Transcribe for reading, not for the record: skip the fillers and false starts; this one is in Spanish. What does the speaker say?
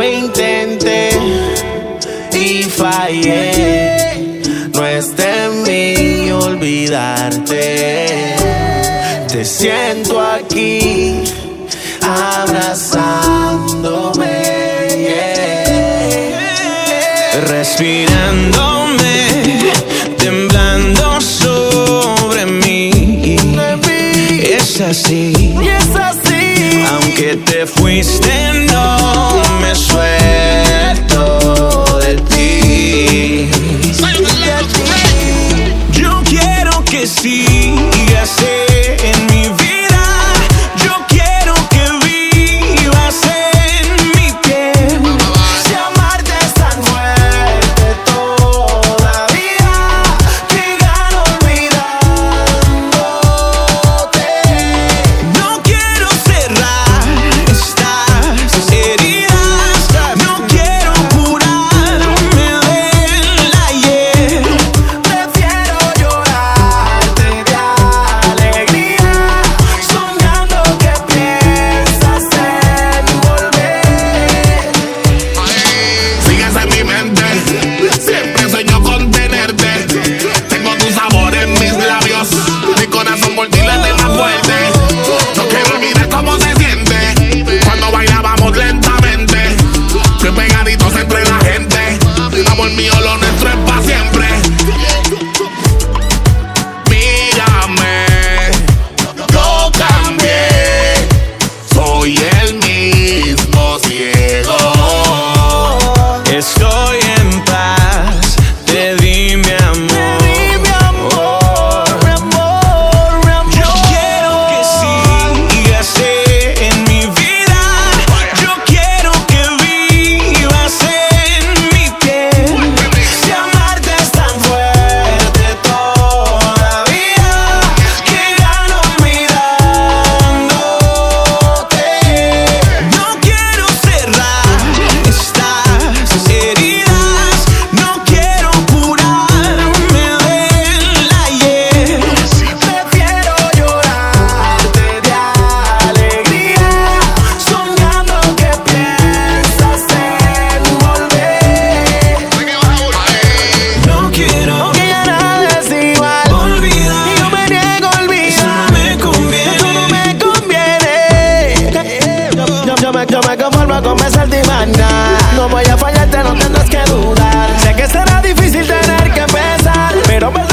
Lo intenté y fallé. No está en mí olvidarte. Te siento aquí abrazándome, respirándome, temblando sobre mí. Es así, aunque te fuiste no me suelto de ti. Yo quiero que sigas en mi vida. Yo quiero que vivas en mi piel. Si amarte es tan fuerte todavía, que gano olvidándote. No quiero cerrar estas heridas. No quiero curarme del ayer. Prefiero llorarte de alegría, soñando que piensas en volver. Sigues en mi mente, siempre sueño con tenerte. Tengo tu sabor en mis labios, mi corazón por ti late más fuerte. No quiero olvidar cómo se siente cuando bailábamos lentamente, bien pegaditos entre la gente. Amor mío, lo nuestro es para siempre. Mírame, yo cambié, soy el mismo ciego. Estoy en paz, te di mi amor. Yo quiero que sigas en mi vida. Yo quiero que vivas en mi piel. Si amarte es tan fuerte todavía, que gano olvidándote. No quiero cerrar estas heridas. No quiero curarme del ayer. Prefiero llorarte de alegría, soñando que piensas en volver. No quiero Que ya nada es igual, olvidar. y yo me niego a Eso no olvidar. me conviene. Eso no me conviene. Yo me conformo con besarte y más nada. No voy a fallarte, no tendrás que dudar. Sé que será difícil tener que pensar, pero me